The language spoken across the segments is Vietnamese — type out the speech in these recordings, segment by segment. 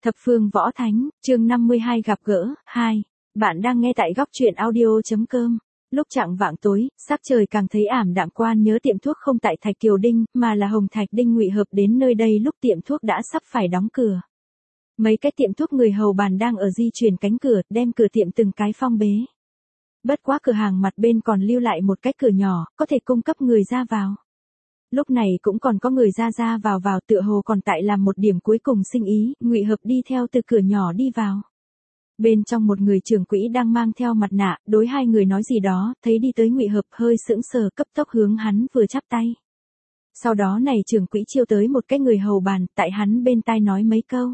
Thập phương võ thánh, chương 52 gặp gỡ, 2. Bạn đang nghe tại góc truyện audio.com. Lúc chạng vạng tối, sắc trời càng thấy ảm đạm, Quan nhớ tiệm thuốc không tại Thạch Kiều Đinh, mà là Hồng Thạch Đinh Ngụy Hợp đến nơi đây lúc tiệm thuốc đã sắp phải đóng cửa. Mấy cái tiệm thuốc người hầu bàn đang ở di chuyển cánh cửa, đem cửa tiệm từng cái phong bế. Bất quá cửa hàng mặt bên còn lưu lại một cái cửa nhỏ, có thể cung cấp người ra vào. Lúc này cũng còn có người ra vào tựa hồ còn tại làm một điểm cuối cùng sinh ý, Ngụy Hợp đi theo từ cửa nhỏ đi vào. Bên trong một người trưởng quỹ đang mang theo mặt nạ, đối hai người nói gì đó, thấy đi tới Ngụy Hợp hơi sững sờ, cấp tốc hướng hắn vừa chắp tay. Sau đó này trưởng quỹ chiêu tới một cái người hầu bàn, tại hắn bên tai nói mấy câu.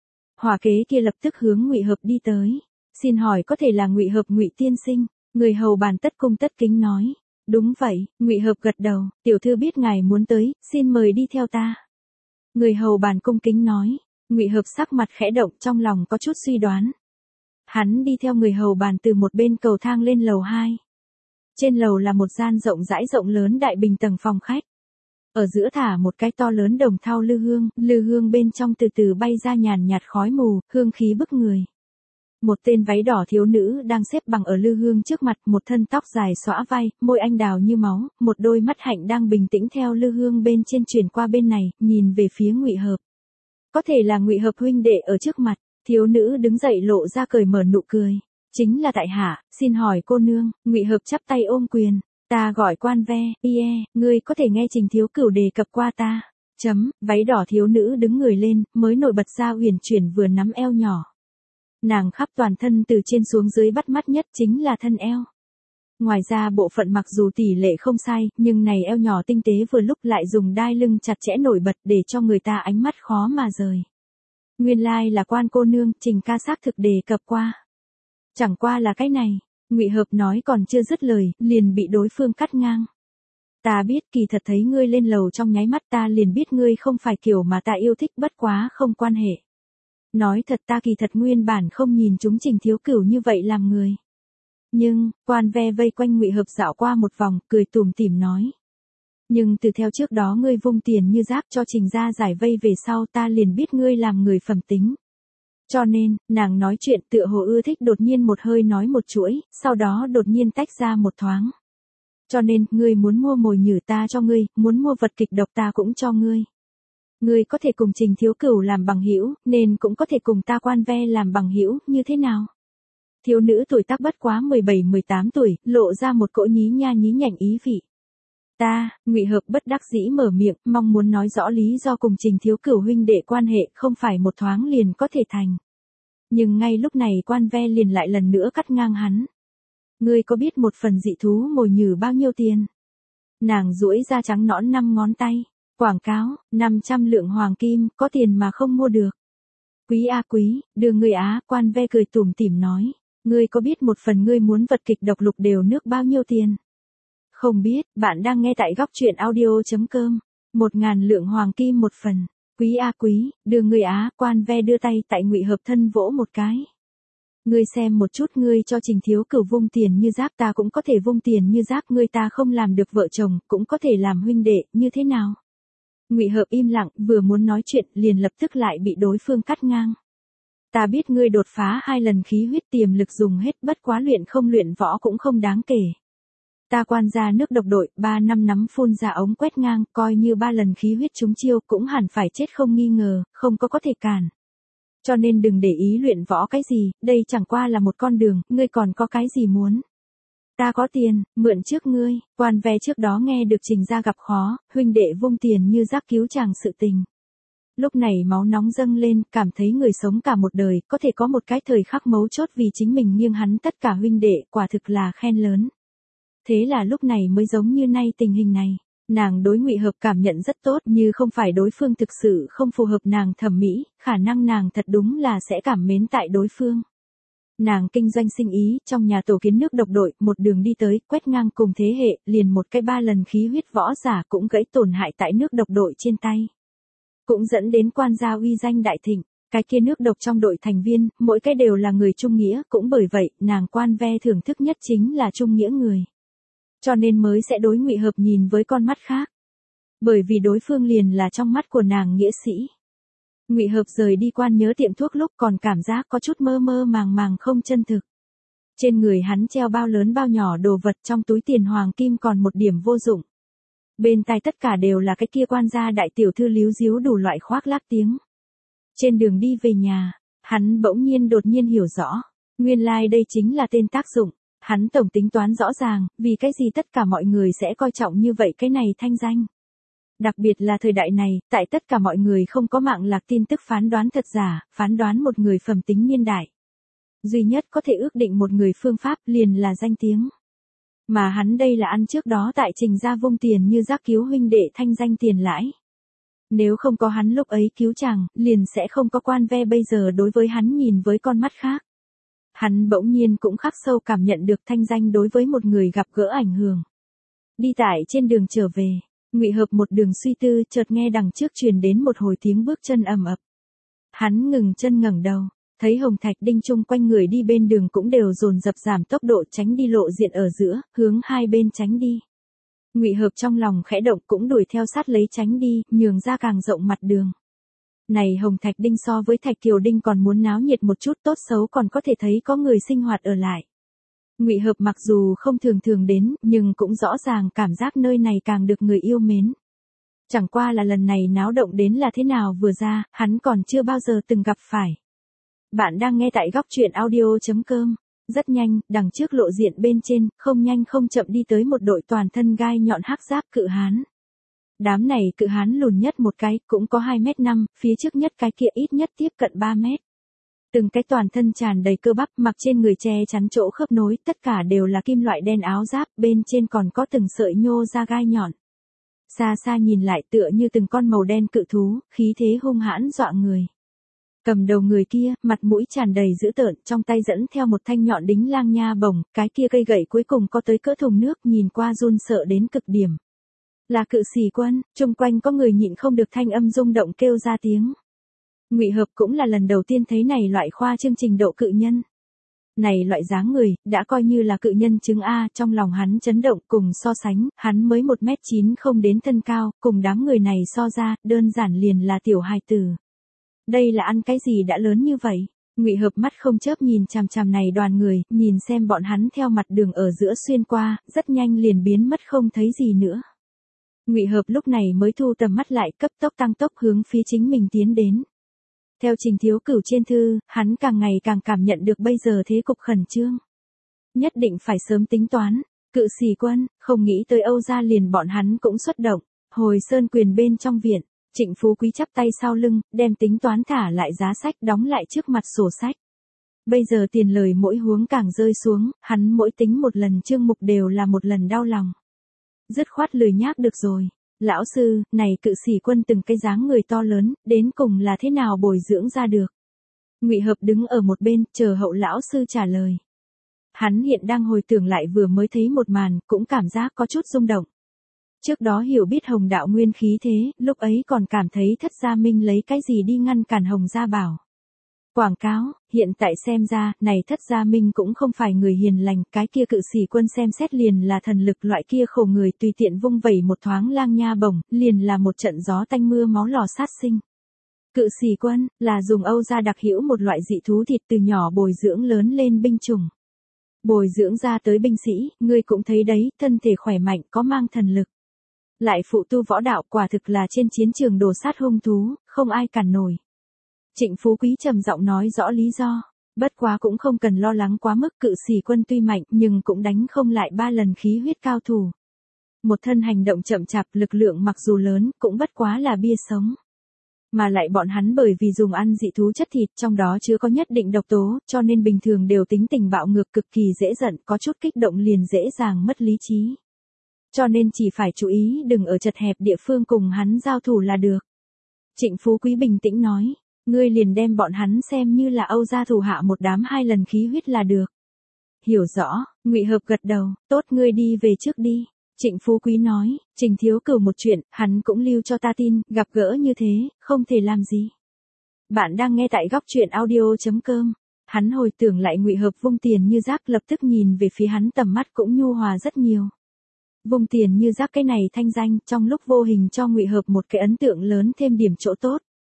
Hỏa kế kia lập tức hướng Ngụy Hợp đi tới. Xin hỏi có thể là Ngụy Hợp Ngụy tiên sinh? Người hầu bàn tất cung tất kính nói. Đúng vậy, Ngụy Hợp gật đầu, tiểu thư biết ngài muốn tới, xin mời đi theo ta. Người hầu bàn cung kính nói. Ngụy Hợp sắc mặt khẽ động, trong lòng có chút suy đoán. Hắn đi theo người hầu bàn từ một bên cầu thang lên lầu 2. Trên lầu là một gian rộng rãi rộng lớn đại bình tầng phòng khách. Ở giữa thả một cái to lớn đồng thau lư hương bên trong từ từ bay ra nhàn nhạt khói mù, hương khí bức người. Một tên váy đỏ thiếu nữ đang xếp bằng ở lư hương trước mặt, một thân tóc dài xõa vai, môi anh đào như máu, một đôi mắt hạnh đang bình tĩnh theo lư hương bên trên chuyển qua bên này, nhìn về phía Ngụy Hợp. Có thể là Ngụy Hợp huynh đệ ở trước mặt, thiếu nữ đứng dậy lộ ra cởi mở nụ cười. Chính là tại hạ, xin hỏi cô nương. Ngụy Hợp chắp tay ôm quyền. Ta gọi Quan Ve, ngươi có thể nghe Trình thiếu cửu đề cập qua ta. Váy đỏ thiếu nữ đứng người lên, mới nổi bật ra uyển chuyển vừa nắm eo nhỏ. Nàng khắp toàn thân từ trên xuống dưới bắt mắt nhất chính là thân eo. Ngoài ra bộ phận mặc dù tỷ lệ không sai, nhưng này eo nhỏ tinh tế vừa lúc lại dùng đai lưng chặt chẽ nổi bật để cho người ta ánh mắt khó mà rời. Nguyên lai là Quan cô nương, Trình ca xác thực đề cập qua. Chẳng qua là cái này, Ngụy Hợp nói còn chưa dứt lời, liền bị đối phương cắt ngang. Ta biết, kỳ thật thấy ngươi lên lầu trong nháy mắt ta liền biết ngươi không phải kiểu mà ta yêu thích, bất quá không quan hệ. Nói thật ta kỳ thật nguyên bản không nhìn chúng Trình thiếu cửu như vậy làm người. Nhưng, Quan Ve vây quanh Ngụy Hợp dạo qua một vòng, cười tủm tỉm nói. Nhưng từ theo trước đó ngươi vung tiền như rác cho Trình gia giải vây về sau ta liền biết ngươi làm người phẩm tính. Cho nên, nàng nói chuyện tựa hồ ưa thích đột nhiên một hơi nói một chuỗi, sau đó đột nhiên tách ra một thoáng. Cho nên, ngươi muốn mua mồi nhử ta cho ngươi, muốn mua vật kịch độc ta cũng cho ngươi. Ngươi có thể cùng Trình thiếu cửu làm bằng hữu, nên cũng có thể cùng ta Quan Ve làm bằng hữu, như thế nào? Thiếu nữ tuổi tác bất quá 17-18 tuổi, lộ ra một cỗ nhí nha nhí nhảnh ý vị. Ta, Ngụy Hợp bất đắc dĩ mở miệng, mong muốn nói rõ lý do cùng Trình thiếu cửu huynh đệ quan hệ không phải một thoáng liền có thể thành. Nhưng ngay lúc này Quan Ve liền lại lần nữa cắt ngang hắn. Ngươi có biết một phần dị thú mồi nhử bao nhiêu tiền? Nàng duỗi ra trắng nõn 5 ngón tay. Quảng cáo, 500 lượng hoàng kim, có tiền mà không mua được. Quý a quý, đưa ngươi á, Quan Ve cười tủm tỉm nói. Ngươi có biết một phần ngươi muốn vật kịch độc lục đều nước bao nhiêu tiền? Không biết, bạn đang nghe tại góc truyện audio.com. 1.000 lượng hoàng kim một phần. Quý a quý, đưa ngươi á, Quan Ve đưa tay tại Ngụy Hợp thân vỗ một cái. Ngươi xem một chút, ngươi cho Trình thiếu cửu vung tiền như rác ta cũng có thể vung tiền như rác, ngươi ta không làm được vợ chồng, cũng có thể làm huynh đệ, như thế nào? Ngụy Hợp im lặng, vừa muốn nói chuyện, liền lập tức lại bị đối phương cắt ngang. Ta biết ngươi đột phá 2 lần khí huyết tiềm lực dùng hết, bất quá luyện không luyện võ cũng không đáng kể. Ta Quan gia nước độc đội, 3 năm nắm phun ra ống quét ngang, coi như 3 lần khí huyết trúng chiêu cũng hẳn phải chết không nghi ngờ, không có thể cản. Cho nên đừng để ý luyện võ cái gì, đây chẳng qua là một con đường, ngươi còn có cái gì muốn. Ta có tiền, mượn trước ngươi. Quan Ve trước đó nghe được Trình gia gặp khó, huynh đệ vung tiền như rác cứu chàng sự tình. Lúc này máu nóng dâng lên, cảm thấy người sống cả một đời, có thể có một cái thời khắc mấu chốt vì chính mình nghiêng hắn tất cả huynh đệ, quả thực là khen lớn. Thế là lúc này mới giống như nay tình hình này. Nàng đối Ngụy Hợp cảm nhận rất tốt, như không phải đối phương thực sự không phù hợp nàng thẩm mỹ, khả năng nàng thật đúng là sẽ cảm mến tại đối phương. Nàng kinh doanh sinh ý, trong nhà tổ kiến nước độc đội, một đường đi tới, quét ngang cùng thế hệ, liền một cái 3 lần khí huyết võ giả cũng gãy tổn hại tại nước độc đội trên tay. Cũng dẫn đến Quan gia uy danh đại thịnh, cái kia nước độc trong đội thành viên, mỗi cái đều là người trung nghĩa, cũng bởi vậy, nàng Quan Ve thưởng thức nhất chính là trung nghĩa người. Cho nên mới sẽ đối Ngụy Hợp nhìn với con mắt khác. Bởi vì đối phương liền là trong mắt của nàng nghĩa sĩ. Ngụy Hợp rời đi Quan Nhớ tiệm thuốc lúc còn cảm giác có chút mơ mơ màng màng không chân thực. Trên người hắn treo bao lớn bao nhỏ đồ vật, trong túi tiền hoàng kim còn một điểm vô dụng. Bên tai tất cả đều là cái kia quan gia đại tiểu thư líu díu đủ loại khoác lác tiếng. Trên đường đi về nhà, hắn bỗng nhiên đột nhiên hiểu rõ, nguyên lai đây chính là tên tác dụng. Hắn tổng tính toán rõ ràng, vì cái gì tất cả mọi người sẽ coi trọng như vậy cái này thanh danh. Đặc biệt là thời đại này, tại tất cả mọi người không có mạng lạc tin tức phán đoán thật giả, phán đoán một người phẩm tính niên đại. Duy nhất có thể ước định một người phương pháp liền là danh tiếng. Mà hắn đây là ăn trước đó tại Trình gia vung tiền như rác cứu huynh đệ thanh danh tiền lãi. Nếu không có hắn lúc ấy cứu chàng, liền sẽ không có Quan Ve bây giờ đối với hắn nhìn với con mắt khác. Hắn bỗng nhiên cũng khắc sâu cảm nhận được thanh danh đối với một người gặp gỡ ảnh hưởng. Đi tại trên đường trở về, Ngụy Hợp một đường suy tư, chợt nghe đằng trước truyền đến một hồi tiếng bước chân ầm ập. Hắn ngừng chân ngẩng đầu, thấy Hồng Thạch Đinh chung quanh người đi bên đường cũng đều dồn dập giảm tốc độ tránh đi lộ diện ở giữa, hướng hai bên tránh đi. Ngụy Hợp trong lòng khẽ động cũng đuổi theo sát lấy tránh đi, nhường ra càng rộng mặt đường. Này Hồng Thạch Đinh so với Thạch Kiều Đinh còn muốn náo nhiệt một chút, tốt xấu còn có thể thấy có người sinh hoạt ở lại. Ngụy Hợp mặc dù không thường thường đến, nhưng cũng rõ ràng cảm giác nơi này càng được người yêu mến. Chẳng qua là lần này náo động đến là thế nào vừa ra, hắn còn chưa bao giờ từng gặp phải. Bạn đang nghe tại góc truyện audio.com. Rất nhanh, đằng trước lộ diện bên trên, không nhanh không chậm đi tới một đội toàn thân gai nhọn hắc giáp cự hán. Đám này cự hán lùn nhất một cái, cũng có 2m5, phía trước nhất cái kia ít nhất tiếp cận 3 mét. Từng cái toàn thân tràn đầy cơ bắp, mặc trên người che chắn chỗ khớp nối, tất cả đều là kim loại đen áo giáp, bên trên còn có từng sợi nhô ra gai nhọn. Xa xa nhìn lại tựa như từng con màu đen cự thú, khí thế hung hãn dọa người. Cầm đầu người kia, mặt mũi tràn đầy dữ tợn, trong tay dẫn theo một thanh nhọn đính lang nha bổng, cái kia cây gậy cuối cùng có tới cỡ thùng nước, nhìn qua run sợ đến cực điểm. Là Cự Sĩ Quân, chung quanh có người nhịn không được thanh âm rung động kêu ra tiếng. Ngụy Hợp cũng là lần đầu tiên thấy này loại khoa chương trình độ cự nhân. Này loại dáng người, đã coi như là cự nhân chứng A, trong lòng hắn chấn động, cùng so sánh, hắn mới 1m9 không đến thân cao, cùng đám người này so ra, đơn giản liền là tiểu hài tử. Đây là ăn cái gì đã lớn như vậy? Ngụy Hợp mắt không chớp nhìn chằm chằm này đoàn người, nhìn xem bọn hắn theo mặt đường ở giữa xuyên qua, rất nhanh liền biến mất không thấy gì nữa. Ngụy Hợp lúc này mới thu tầm mắt lại, cấp tốc tăng tốc hướng phía chính mình tiến đến. Theo Trình Thiếu Cửu trên thư, hắn càng ngày càng cảm nhận được bây giờ thế cục khẩn trương. Nhất định phải sớm tính toán. Cự Sĩ Quân, không nghĩ tới Âu gia liền bọn hắn cũng xuất động. Hồi Sơn Quyền bên trong viện, Trịnh Phú Quý chắp tay sau lưng, đem tính toán thả lại giá sách đóng lại trước mặt sổ sách. Bây giờ tiền lời mỗi huống càng rơi xuống, hắn mỗi tính một lần chương mục đều là một lần đau lòng. Dứt khoát lười nhác được rồi. Lão sư, này Cự Sĩ Quân từng cái dáng người to lớn, đến cùng là thế nào bồi dưỡng ra được? Ngụy Hợp đứng ở một bên, chờ hậu lão sư trả lời. Hắn hiện đang hồi tưởng lại vừa mới thấy một màn, cũng cảm giác có chút rung động. Trước đó hiểu biết Hồng đạo nguyên khí thế, lúc ấy còn cảm thấy Thất Gia Minh lấy cái gì đi ngăn cản Hồng Gia Bảo. Quảng cáo, hiện tại xem ra, này Thất Gia Minh cũng không phải người hiền lành, cái kia Cự Sĩ Quân xem xét liền là thần lực loại kia khổ người, tùy tiện vung vẩy một thoáng lang nha bổng, liền là một trận gió tanh mưa máu lò sát sinh. Cự Sĩ Quân, là dùng Âu gia đặc hữu một loại dị thú thịt từ nhỏ bồi dưỡng lớn lên binh chủng. Bồi dưỡng ra tới binh sĩ, ngươi cũng thấy đấy, thân thể khỏe mạnh, có mang thần lực. Lại phụ tu võ đạo, quả thực là trên chiến trường đồ sát hung thú, không ai cản nổi. Trịnh Phú Quý trầm giọng nói rõ lý do, bất quá cũng không cần lo lắng quá mức. Cự Sĩ Quân tuy mạnh nhưng cũng đánh không lại 3 lần khí huyết cao thủ. Một thân hành động chậm chạp, lực lượng mặc dù lớn, cũng bất quá là bia sống. Mà lại bọn hắn bởi vì dùng ăn dị thú chất thịt, trong đó chứa có nhất định độc tố, cho nên bình thường đều tính tình bạo ngược, cực kỳ dễ giận, có chút kích động liền dễ dàng mất lý trí. Cho nên chỉ phải chú ý đừng ở chật hẹp địa phương cùng hắn giao thủ là được. Trịnh Phú Quý bình tĩnh nói, ngươi liền đem bọn hắn xem như là Âu gia thủ hạ một đám 2 lần khí huyết là được. Hiểu rõ, Ngụy Hợp gật đầu, tốt, ngươi đi về trước đi. Trịnh Phú Quý nói, Trình Thiếu Cửu một chuyện, hắn cũng lưu cho ta tin, gặp gỡ như thế, không thể làm gì. Bạn đang nghe tại góc truyện audio.com. Hắn hồi tưởng lại Ngụy Hợp vung tiền như rác, lập tức nhìn về phía hắn, tầm mắt cũng nhu hòa rất nhiều. Vung tiền như rác cái này thanh danh, trong lúc vô hình cho Ngụy Hợp một cái ấn tượng lớn, thêm điểm chỗ tốt.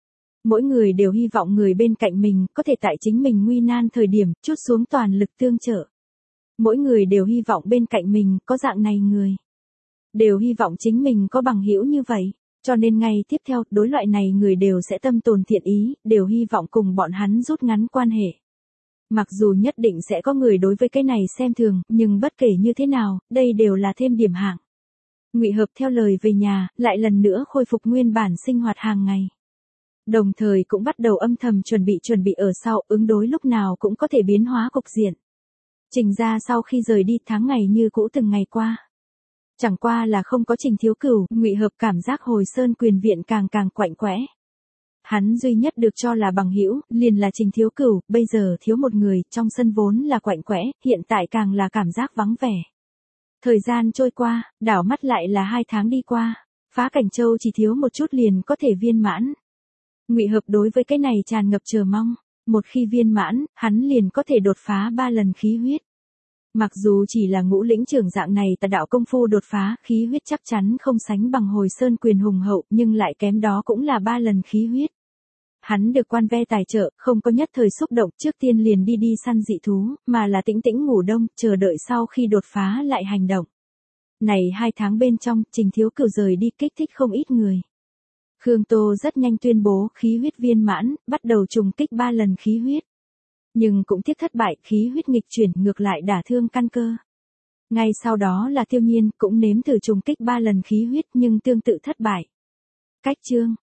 Mỗi người đều hy vọng người bên cạnh mình có thể tại chính mình nguy nan thời điểm trút xuống toàn lực tương trợ. Mỗi người đều hy vọng bên cạnh mình có dạng này người. Đều hy vọng chính mình có bằng hữu như vậy. Cho nên ngay tiếp theo, đối loại này người đều sẽ tâm tồn thiện ý, đều hy vọng cùng bọn hắn rút ngắn quan hệ. Mặc dù nhất định sẽ có người đối với cái này xem thường, nhưng bất kể như thế nào, đây đều là thêm điểm hạng. Ngụy Hợp theo lời về nhà, lại lần nữa khôi phục nguyên bản sinh hoạt hàng ngày. Đồng thời cũng bắt đầu âm thầm chuẩn bị ở sau, ứng đối lúc nào cũng có thể biến hóa cục diện. Trình ra sau khi rời đi tháng ngày như cũ từng ngày qua. Chẳng qua là không có Trình Thiếu Cửu, Ngụy Hợp cảm giác Hồi Sơn Quyền Viện càng quạnh quẽ. Hắn duy nhất được cho là bằng hữu, liền là Trình Thiếu Cửu, bây giờ thiếu một người, trong sân vốn là quạnh quẽ, hiện tại càng là cảm giác vắng vẻ. Thời gian trôi qua, đảo mắt lại là 2 tháng đi qua, Phá Cảnh Châu chỉ thiếu một chút liền có thể viên mãn. Ngụy Hợp đối với cái này tràn ngập chờ mong, một khi viên mãn, hắn liền có thể đột phá 3 lần khí huyết. Mặc dù chỉ là ngũ lĩnh trưởng dạng này tà đạo công phu đột phá, khí huyết chắc chắn không sánh bằng Hồi Sơn Quyền hùng hậu, nhưng lại kém đó cũng là 3 lần khí huyết. Hắn được quan ve tài trợ, không có nhất thời xúc động, trước tiên liền đi săn dị thú, mà là tĩnh tĩnh ngủ đông, chờ đợi sau khi đột phá lại hành động. Này 2 tháng bên trong, Trình Thiếu Cửu rời đi kích thích không ít người. Khương Tô rất nhanh tuyên bố khí huyết viên mãn, bắt đầu trùng kích 3 lần khí huyết. Nhưng cũng tiếc thất bại, khí huyết nghịch chuyển ngược lại đả thương căn cơ. Ngay sau đó là Tiêu Nhiên cũng nếm thử trùng kích 3 lần khí huyết nhưng tương tự thất bại. Cách chương